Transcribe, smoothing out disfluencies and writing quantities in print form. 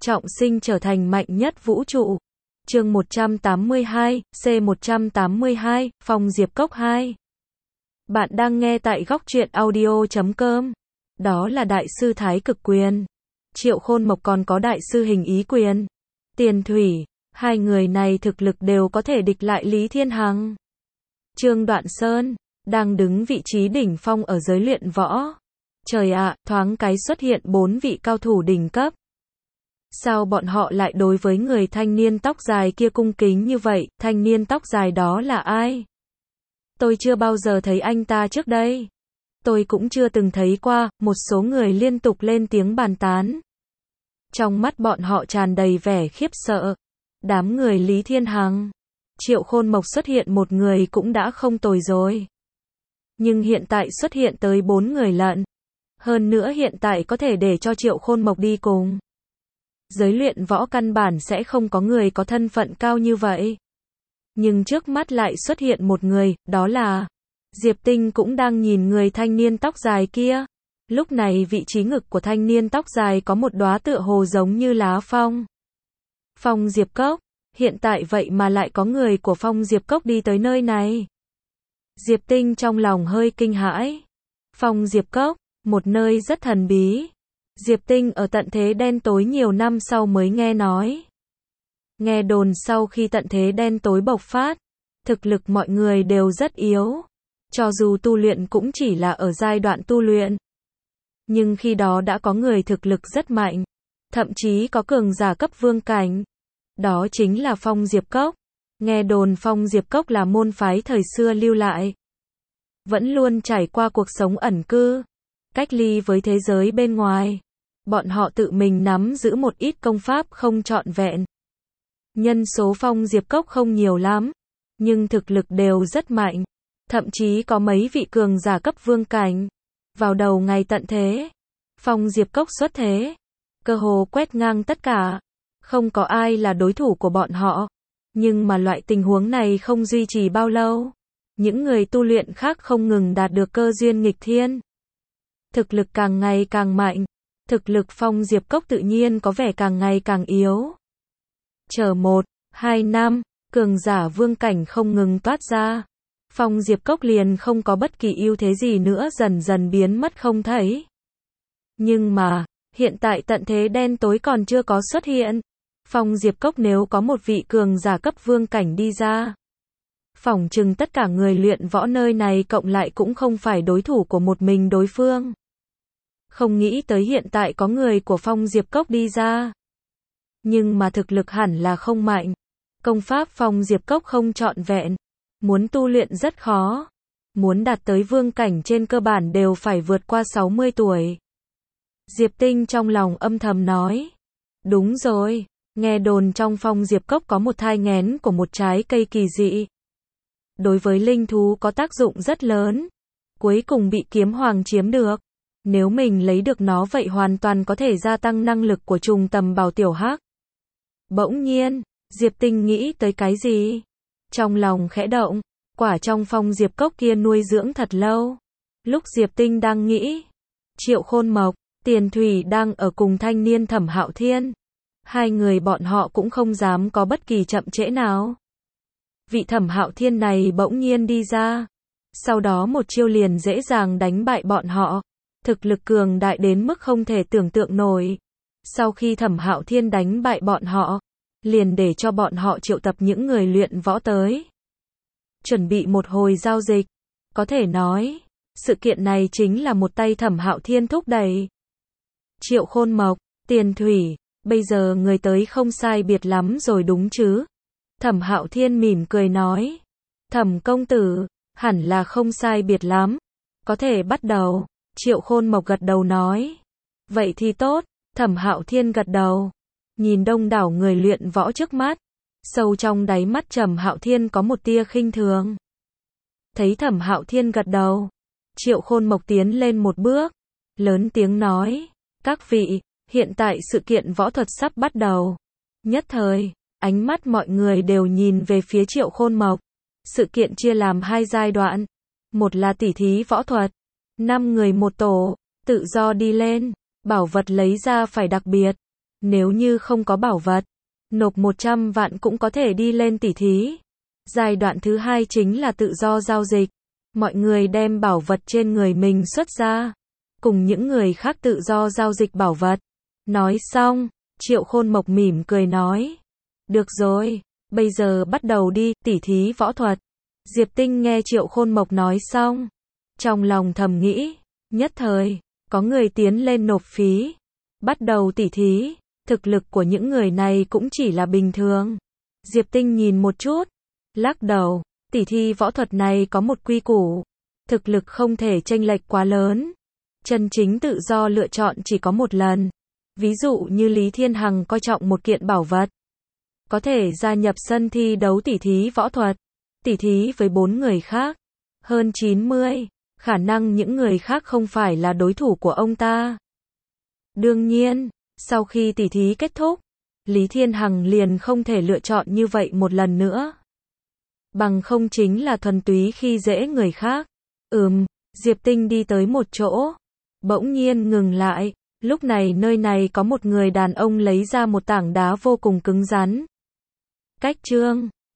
trọng sinh trở thành mạnh nhất vũ trụ. Chương 182, C182, Phong Diệp Cốc 2. Bạn đang nghe tại góc truyện audio.com. Đó là Đại sư Thái Cực Quyền. Triệu Khôn Mộc còn có Đại sư Hình Ý Quyền. Tiền Thủy, hai người này thực lực đều có thể địch lại Lý Thiên Hằng. Trương Đoạn Sơn, đang đứng vị trí đỉnh phong ở giới luyện võ. Trời ạ, thoáng cái xuất hiện 4 vị cao thủ đỉnh cấp. Sao bọn họ lại đối với người thanh niên tóc dài kia cung kính như vậy? Thanh niên tóc dài đó là ai? Tôi chưa bao giờ thấy anh ta trước đây. Tôi cũng chưa từng thấy qua. Một số người liên tục lên tiếng bàn tán. Trong mắt bọn họ tràn đầy vẻ khiếp sợ. Đám người Lý Thiên Hằng, Triệu Khôn Mộc xuất hiện một người cũng đã không tồi rồi. Nhưng hiện tại xuất hiện tới 4 người lận. Hơn nữa hiện tại có thể để cho Triệu Khôn Mộc đi cùng. Giới luyện võ căn bản sẽ không có người có thân phận cao như vậy. Nhưng trước mắt lại xuất hiện một người, đó là Diệp Tinh cũng đang nhìn người thanh niên tóc dài kia. Lúc này vị trí ngực của thanh niên tóc dài có một đóa tựa hồ giống như lá phong. Phong Diệp Cốc, hiện tại vậy mà lại có người của Phong Diệp Cốc đi tới nơi này. Diệp Tinh trong lòng hơi kinh hãi. Phong Diệp Cốc, một nơi rất thần bí. Diệp Tinh ở tận thế đen tối nhiều năm sau mới nghe nói. Nghe đồn sau khi tận thế đen tối bộc phát, thực lực mọi người đều rất yếu. Cho dù tu luyện cũng chỉ là ở giai đoạn tu luyện. Nhưng khi đó đã có người thực lực rất mạnh. Thậm chí có cường giả cấp vương cảnh. Đó chính là Phong Diệp Cốc. Nghe đồn Phong Diệp Cốc là môn phái thời xưa lưu lại. Vẫn luôn trải qua cuộc sống ẩn cư. Cách ly với thế giới bên ngoài. Bọn họ tự mình nắm giữ một ít công pháp không trọn vẹn. Nhân số Phong Diệp Cốc không nhiều lắm. Nhưng thực lực đều rất mạnh. Thậm chí có mấy vị cường giả cấp vương cảnh. Vào đầu ngày tận thế, Phong Diệp Cốc xuất thế. Cơ hồ quét ngang tất cả. Không có ai là đối thủ của bọn họ. Nhưng mà loại tình huống này không duy trì bao lâu. Những người tu luyện khác không ngừng đạt được cơ duyên nghịch thiên. Thực lực càng ngày càng mạnh. Thực lực Phong Diệp Cốc tự nhiên có vẻ càng ngày càng yếu. Chờ 1-2 năm, cường giả vương cảnh không ngừng toát ra. Phong Diệp Cốc liền không có bất kỳ ưu thế gì nữa, dần dần biến mất không thấy. Nhưng mà, hiện tại tận thế đen tối còn chưa có xuất hiện. Phong Diệp Cốc nếu có một vị cường giả cấp vương cảnh đi ra, phỏng chừng tất cả người luyện võ nơi này cộng lại cũng không phải đối thủ của một mình đối phương. Không nghĩ tới hiện tại có người của Phong Diệp Cốc đi ra. Nhưng mà thực lực hẳn là không mạnh. Công pháp Phong Diệp Cốc không trọn vẹn. Muốn tu luyện rất khó. Muốn đạt tới vương cảnh trên cơ bản đều phải vượt qua 60 tuổi. Diệp Tinh trong lòng âm thầm nói. Đúng rồi, nghe đồn trong Phong Diệp Cốc có một thai nghén của một trái cây kỳ dị. Đối với linh thú có tác dụng rất lớn. Cuối cùng bị kiếm hoàng chiếm được. Nếu mình lấy được nó vậy hoàn toàn có thể gia tăng năng lực của trùng tầm bảo tiểu hắc. Bỗng nhiên, Diệp Tinh nghĩ tới cái gì? Trong lòng khẽ động, quả trong Phong Diệp Cốc kia nuôi dưỡng thật lâu. Lúc Diệp Tinh đang nghĩ, Triệu Khôn Mộc, Tiền Thủy đang ở cùng thanh niên Thẩm Hạo Thiên. Hai người bọn họ cũng không dám có bất kỳ chậm trễ nào. Vị Thẩm Hạo Thiên này bỗng nhiên đi ra. Sau đó một chiêu liền dễ dàng đánh bại bọn họ. Thực lực cường đại đến mức không thể tưởng tượng nổi. Sau khi Thẩm Hạo Thiên đánh bại bọn họ, liền để cho bọn họ triệu tập những người luyện võ tới. Chuẩn bị một hồi giao dịch. Có thể nói, sự kiện này chính là một tay Thẩm Hạo Thiên thúc đẩy. Triệu Khôn Mộc, Tiền Thủy, bây giờ người tới không sai biệt lắm rồi đúng chứ? Thẩm Hạo Thiên mỉm cười nói. Thẩm công tử, hẳn là không sai biệt lắm. Có thể bắt đầu. Triệu Khôn Mộc gật đầu nói. Vậy thì tốt. Thẩm Hạo Thiên gật đầu. Nhìn đông đảo người luyện võ trước mắt. Sâu trong đáy mắt Thẩm Hạo Thiên có một tia khinh thường. Thấy Thẩm Hạo Thiên gật đầu. Triệu Khôn Mộc tiến lên một bước. Lớn tiếng nói. Các vị, hiện tại sự kiện võ thuật sắp bắt đầu. Nhất thời, ánh mắt mọi người đều nhìn về phía Triệu Khôn Mộc. Sự kiện chia làm 2 giai đoạn. Một là tỉ thí võ thuật. 5 người một tổ, tự do đi lên. Bảo vật lấy ra phải đặc biệt. Nếu như không có bảo vật, nộp 100 vạn cũng có thể đi lên tỉ thí. Giai đoạn thứ hai chính là tự do giao dịch. Mọi người đem bảo vật trên người mình xuất ra, cùng những người khác tự do giao dịch bảo vật. Nói xong, Triệu Khôn Mộc mỉm cười nói. Được rồi, bây giờ bắt đầu đi, tỉ thí võ thuật. Diệp Tinh nghe Triệu Khôn Mộc nói xong, trong lòng thầm nghĩ, nhất thời, có người tiến lên nộp phí. Bắt đầu tỉ thí, thực lực của những người này cũng chỉ là bình thường. Diệp Tinh nhìn một chút, lắc đầu, tỉ thi võ thuật này có một quy củ, thực lực không thể chênh lệch quá lớn. Chân chính tự do lựa chọn chỉ có một lần. Ví dụ như Lý Thiên Hằng coi trọng một kiện bảo vật, có thể gia nhập sân thi đấu tỉ thí võ thuật, tỉ thí với 4 người khác, hơn 90, khả năng những người khác không phải là đối thủ của ông ta. Đương nhiên, sau khi tỉ thí kết thúc, Lý Thiên Hằng liền không thể lựa chọn như vậy một lần nữa. Bằng không chính là thuần túy khi dễ người khác. Diệp Tinh đi tới một chỗ, bỗng nhiên ngừng lại. Lúc này nơi này có một người đàn ông lấy ra một tảng đá vô cùng cứng rắn. Cách chương